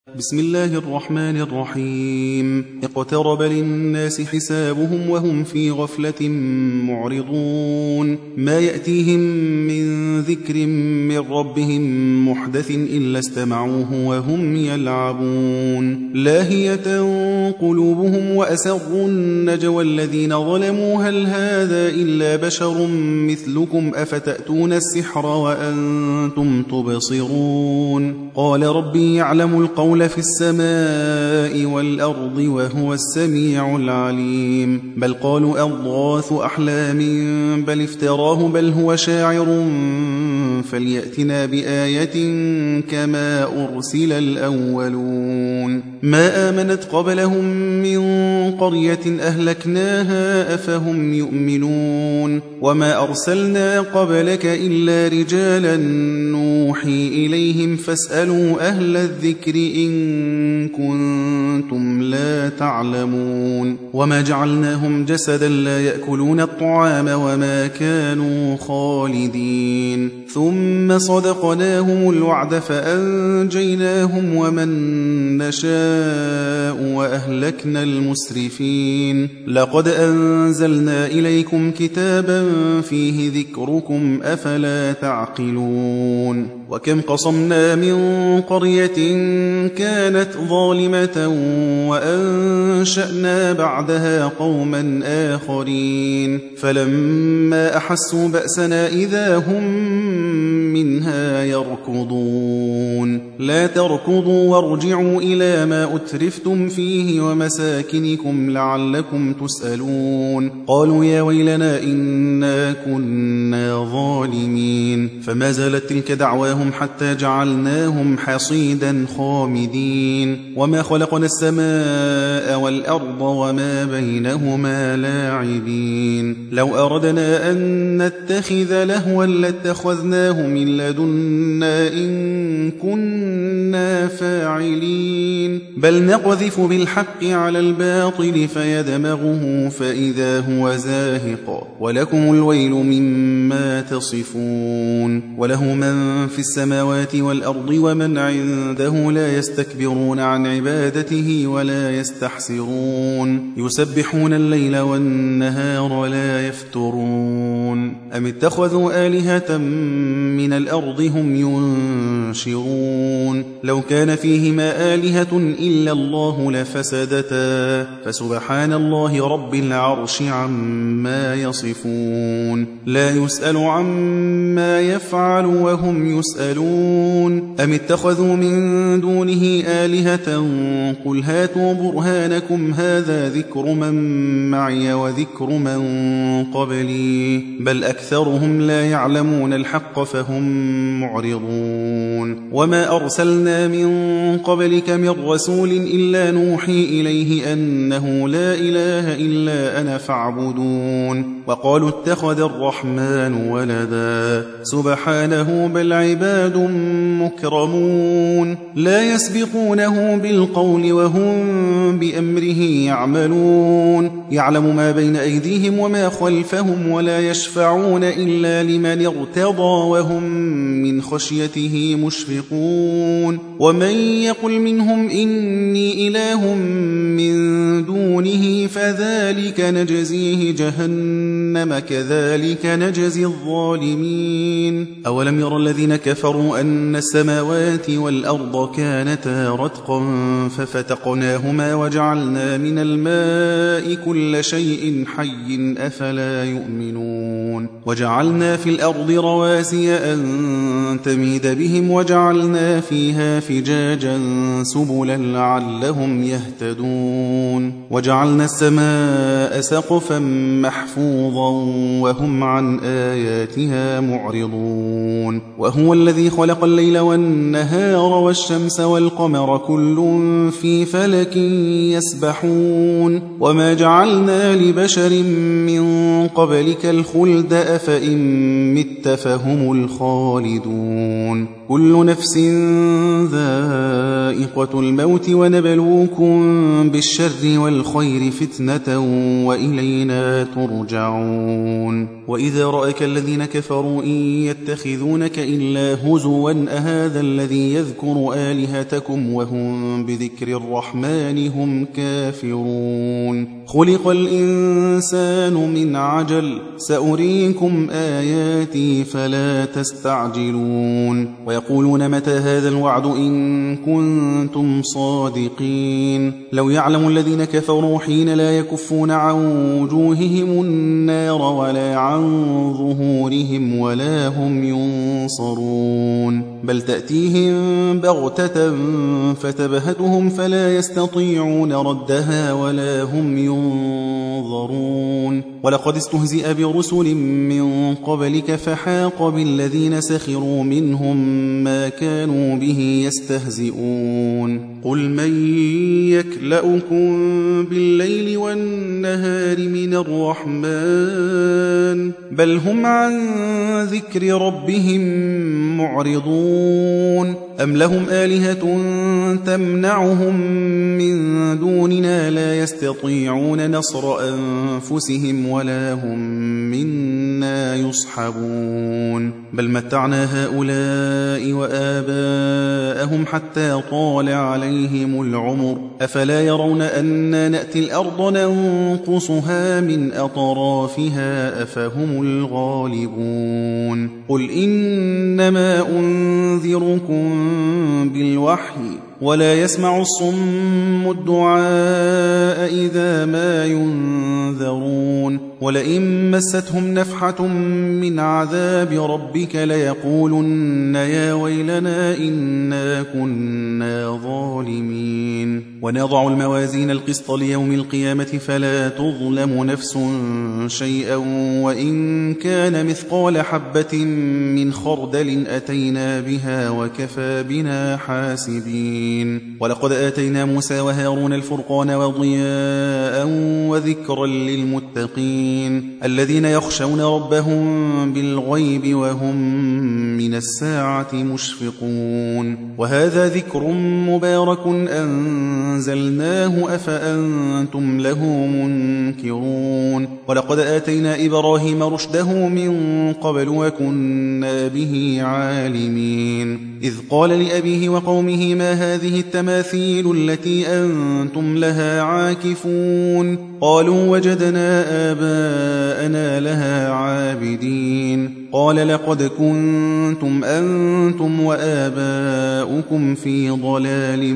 بسم الله الرحمن الرحيم. اقترب للناس حسابهم وهم في غفلة معرضون. ما يأتيهم من ذكر من ربهم محدث إلا استمعوه وهم يلعبون. لاهية قلوبهم وأسروا النجوى الذين ظلموا هل هذا إلا بشر مثلكم أفتأتون السحر وأنتم تبصرون. قال ربي يعلم القول في السماء والأرض وهو السميع العليم. بل قالوا أضغاث أحلام بل افتراه بل هو شاعر فليأتنا بآية كما أرسل الأولون. ما آمنت قبلهم من قرية أهلكناها أفهم يؤمنون. وما أرسلنا قبلك إلا رجالا نوحي إليهم فاسألوا أهل الذكر إن كنتم لا تعلمون. وما جعلناهم جسدا لا يأكلون الطعام وما كانوا خالدين. ثم صدقناهم الوعد فأنجيناهم ومن نشاء وأهلكنا المسرفين. لقد أنزلنا إليكم كتابا فيه ذكركم أفلا تعقلون. وكم قصمنا من قرية كانت ظالمة وأنشأنا بعدها قوما آخرين فلما أحسوا بأسنا إذا هم منها يركضون. لا تركضوا وارجعوا إلى ما أترفتم فيه ومساكنكم لعلكم تسألون. قالوا يا ويلنا إنا كنا ظالمين. فما زالت تلك دعواهم حتى جعلناهم حصيدا خامدين. وما خلقنا السماء والأرض وما بينهما لاعبين. لو أردنا أن نتخذ لهوا لاتخذناه من لدنا إن كنا فاعلين. بل نقذف بالحق على الباطل فيدمغه فإذا هو زاهق ولكم الويل مما تصفون. وله من في السماوات والأرض ومن عنده لا يستكبرون عن عبادته ولا يستحسرون. يسبحون الليل والنهار لا يفترون. أم اتخذوا آلهة من الأرض هم ينشرون. لو كان فيهما آلهة إلا الله لفسدتا فسبحان الله رب العرش عما يصفون. لا يسأل عما يفعل وهم يسألون. أم اتخذوا من دونه آلهة قل هاتوا برهانكم هذا ذكر من معي وذكر من قبلي بل أكثرهم لا يعلمون الحق فهم معرضون. وما أرسلنا من قبلك من رسول إلا نوحي إليه أنه لا إله إلا أنا فاعبدون. وقالوا اتخذ الرحمن ولدا سبحانه بل عباد مكرمون. لا يسبقونه بالقول وهم بأمره يعملون. يعلم ما بين أيديهم وما خلفهم ولا يشفعون إلا لمن ارتضى وهم من خشيته مشفقون. ومن يقل منهم إني إله من دونه فذلك نجزيه جهنم كذلك نجزي الظالمين. أولم يرى الذين كفروا أن السماوات والأرض كانتا رتقا ففتقناهما وجعلنا من الماء كل شيء حي أفلا يؤمنون. وجعلنا في الأرض رواسي أن تميد بهم وجعلنا فيها فجاجا سبلا لعلهم يهتدون. وجعلنا السماء سقفا محفوظا وهم عن آياتها معرضون. وهو الذي خلق الليل والنهار والشمس والقمر كل في فلك يسبحون. وما جعلنا لبشر من قبلك الخلد أفإن مت فهم الخالدون. كل نفس ذائقة الموت ونبلوكم بالشر والخير فتنة وإلينا ترجعون وإذا رأك الذين كفروا إن يتخذونك إلا هزوا أهذا الذي يذكر آلهتكم وهم بذكر الرحمن هم كافرون خلق الإنسان من عجل سأريكم آياتي فلا تستعجلون ويقولون متى هذا الوعد إن كنتم صادقين لو يعلم الذين كفروا حين لا يكفون عن وجوههم النار ولا عن ظهورهم ولا هم ينصرون بل تأتيهم بغتة فتبهتهم فلا يستطيعون ردها ولا هم ينظرون ولقد استهزئ برسل من قبلك فحاق بالذين سخروا منهم ما كانوا به يستهزئون قل من يكلأكم بالليل والنهار من الرحمن بل هم عن ذكر ربهم معرضون أم لهم آلهة تمنعهم من دوننا لا يستطيعون نصر أنفسهم ولا هم منا يصحبون بل متعنا هؤلاء وآباءهم حتى طال عليهم العمر أفلا يرون أنا نأتي الأرض ننقصها من أطرافها أفهم الغالبون قل إنما أنذركم بالوحي ولا يسمع الصم الدعاء إذا ما ينذرون ولئن مستهم نفحة من عذاب ربك ليقولن يا ويلنا إنا كنا ظالمين ونضع الموازين القسط ليوم القيامة فلا تظلم نفس شيئا وإن كان مثقال حبة من خردل أتينا بها وكفى بنا حاسبين ولقد آتينا موسى وهارون الفرقان وضياء وذكرا للمتقين الذين يخشون ربهم بالغيب وهم من الساعة مشفقون وهذا ذكر مبارك أنزلناه أفأنتم له منكرون ولقد آتينا إبراهيم رشده من قبل وكنا به عالمين إذ قال لأبيه وقومه ما هذه التماثيل التي أنتم لها عاكفون قالوا وجدنا آباءنا لها عابدين قال لقد كنتم أنتم وآباؤكم في ضلال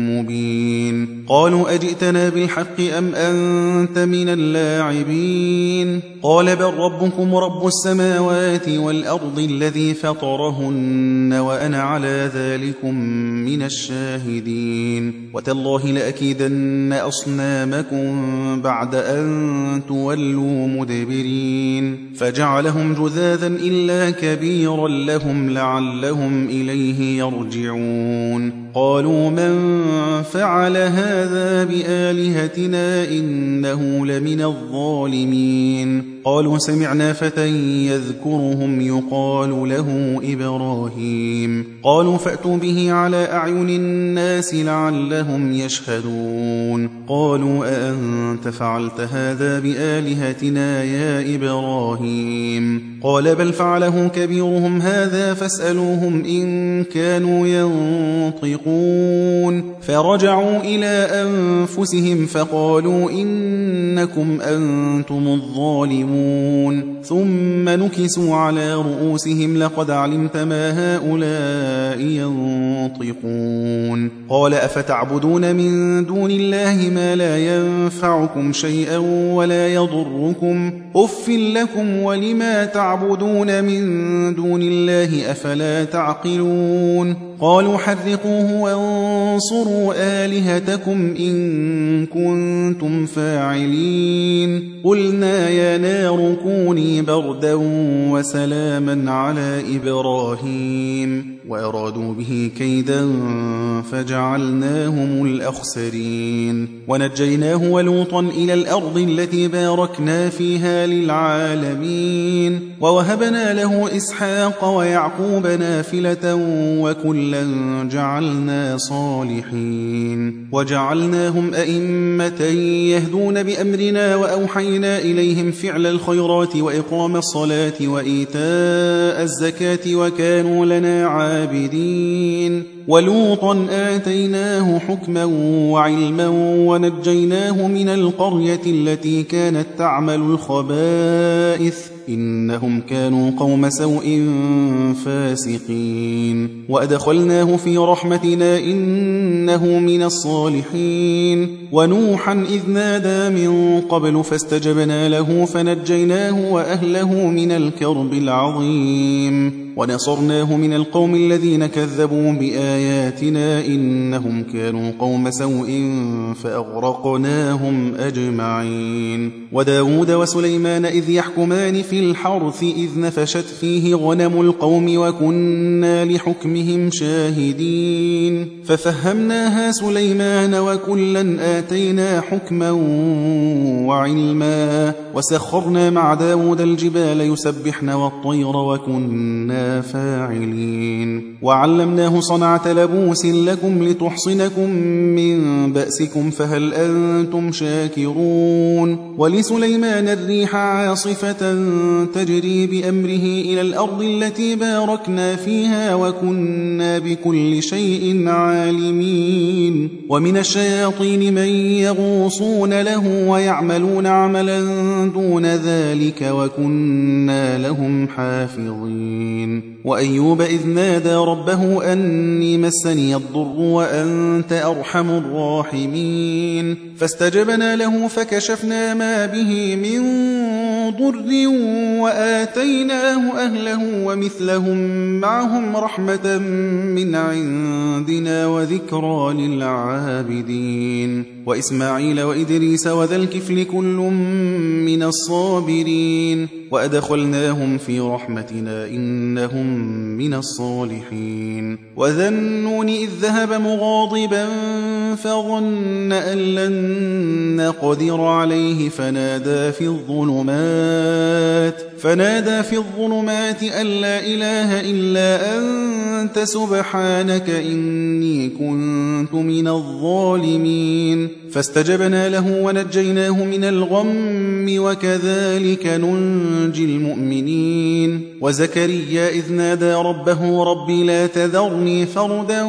مبين قالوا أجئتنا بالحق أم أنت من اللاعبين قال بل ربكم رب السماوات والأرض الذي فطرهن وأنا على ذلكم من الشاهدين وتالله لأكيدن أصنامكم بعد أن تولوا مدبرين فجعلهم جذاذا إلا كبيرا لهم لعلهم إليه يرجعون قالوا من فعل هذا بآلهتنا إنه لمن الظالمين قالوا سمعنا فتى يذكرهم يقال له إبراهيم قالوا فأتوا به على أعين الناس لعلهم يشهدون قالوا أأنت فعلت هذا بآلهتنا يا إبراهيم قال بل فعله كبيرهم هذا فاسألوهم إن كانوا ينطقون فرجعوا إلى أنفسهم فقالوا إنكم أنتم الظالمون ثم نكسوا على رؤوسهم لقد علمت ما هؤلاء ينطقون قال أفتعبدون من دون الله ما لا ينفعكم شيئا ولا يضركم أف لكم ولما تعبدون من دون الله أفلا تعقلون قالوا حرقوه وانصروا آلهتكم إن كنتم فاعلين قلنا يا نار كوني بردا وسلاما على إبراهيم وأرادوا به كيدا فجعلناهم الأخسرين ونجيناه ولوطا إلى الأرض التي باركنا فيها للعالمين ووهبنا له إسحاق ويعقوب نافلة وكلا جعلنا صالحين وجعلناهم أئمة يهدون بأمرنا وأوحينا إليهم فعل الخيرات وإقام الصلاة وإيتاء الزكاة وكانوا لنا عابدين ولوطا آتيناه حكما وعلما ونجيناه من القرية التي كانت تعمل الخبائث إنهم كانوا قوم سوء فاسقين وأدخلناه في رحمتنا إنه من الصالحين ونوحا إذ نادى من قبل فاستجبنا له فنجيناه وأهله من الكرب العظيم ونصرناه من القوم الذين كذبوا بآياتنا إنهم كانوا قوم سوء فأغرقناهم أجمعين وداود وسليمان إذ يحكمان في الحرث إذ نفشت فيه غنم القوم وكنا لحكمهم شاهدين ففهمناها سليمان وكلا آتينا حكما وعلما وسخرنا مع داود الجبال يسبحن والطير وكنا فاعلين وعلمناه صنعة لبوس لكم لتحصنكم من بأسكم فهل أنتم شاكرون ولسليمان الريح عاصفة تجري بأمره إلى الأرض التي باركنا فيها وكنا بكل شيء عالمين ومن الشياطين من يغوصون له ويعملون عملا دون ذلك وكنا لهم حافظين وأيوب إذ نادى ربه أني مسني الضر وأنت أرحم الراحمين فاستجبنا له فكشفنا ما به من ضر وآتيناه أهله ومثلهم معهم رحمة من عندنا وذكرى للعابدين وإسماعيل وإدريس وذا الكفل كل من الصابرين وأدخلناهم في رحمتنا إنهم من الصالحين وذا النون إذ ذهب مغاضبا فظن أن لن نقدر عليه فنادى في الظلمات أن لا إله إلا أنت سبحانك إني كنت من الظالمين فاستجبنا له ونجيناه من الغم وكذلك ننجي المؤمنين وزكريا إذ نادى ربه رب لا تذرني فردا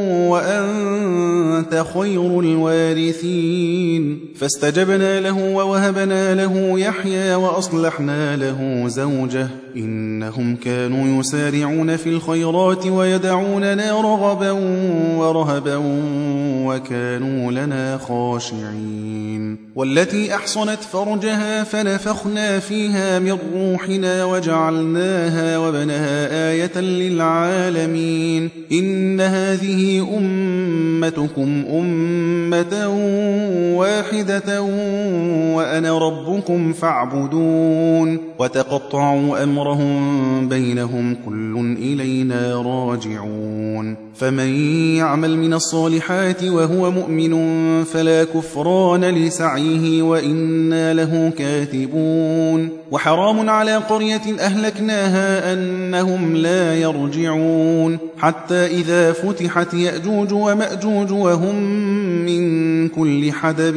وأنت خير الوارثين فاستجبنا له ووهبنا له يحيى وأصلحنا له زوجه إنهم كانوا يسارعون في الخيرات ويدعوننا رغبا ورهبا وكانوا لنا خاشعين والتي أحصنت فرجها فنفخنا فيها من روحنا وجعلناها وابنها آية للعالمين إن هذه أمتكم أمة واحدة وأنا ربكم فاعبدون وتقطعوا أمرهم بينهم كل إلينا راجعون فمن يعمل من الصالحات وهو مؤمن فلا كفران لسعيه وإنا له كاتبون وحرام على قرية أهلكناها أنهم لا يرجعون حتى إذا فتحت يأجوج ومأجوج وهم من كل حدب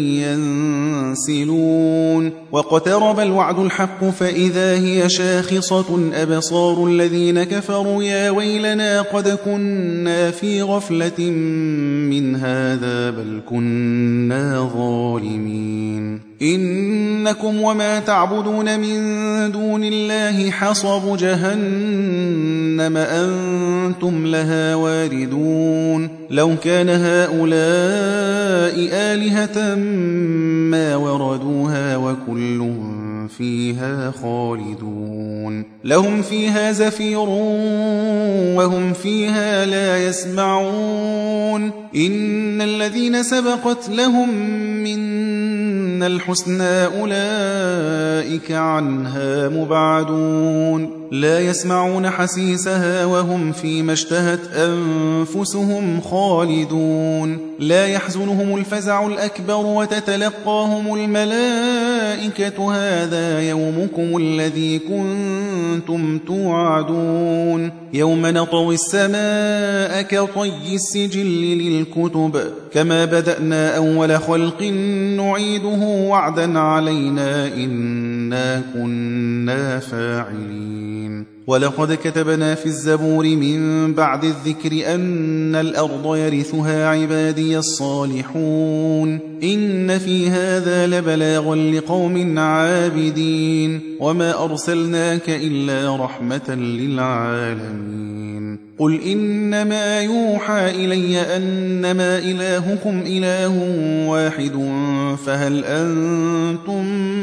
ينسلون واقترب الوعد الحق فإذا هي شاخصة أبصار الذين كفروا يا ويلنا قد كنا في غفلة من هذا بل كنا ظالمين إنكم وما تعبدون من دون الله حصب جهنم أنتم لها واردون لو كان هؤلاء آلهة ما وردوها وكل فيها خالدون لهم فيها زفير وهم فيها لا يسمعون إن الذين سبقت لهم منا الحسنى أولئك عنها مبعدون لا يسمعون حسيسها وهم فيما اشتهت أنفسهم خالدون لا يحزنهم الفزع الأكبر وتتلقاهم الملائكة هذا يومكم الذي كنتم توعدون يوم نطوي السماء كطي السجل للكتب كما بدأنا أول خلق نعيده وعدا علينا إنا كنا فاعلين ولقد كتبنا في الزبور من بعد الذكر أن الأرض يرثها عبادي الصالحون إن في هذا لبلاغا لقوم عابدين وما أرسلناك إلا رحمة للعالمين قل إنما يوحى إلي أنما إلهكم إله واحد فهل أنتم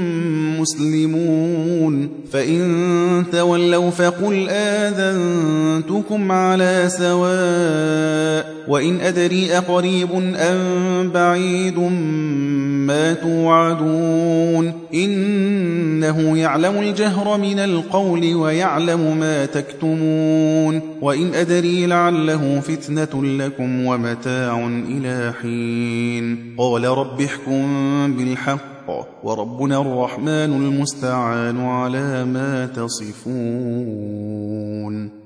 مسلمون فإن تولوا فقل آذنتكم على سواء وإن أدري أقريب أم بعيد ما توعدون إنه يعلم الجهر من القول ويعلم ما تكتمون وإن أدري لعله فتنة لكم ومتاع إلى حين قال رب احكم بالحق وربنا الرحمن المستعان على ما تصفون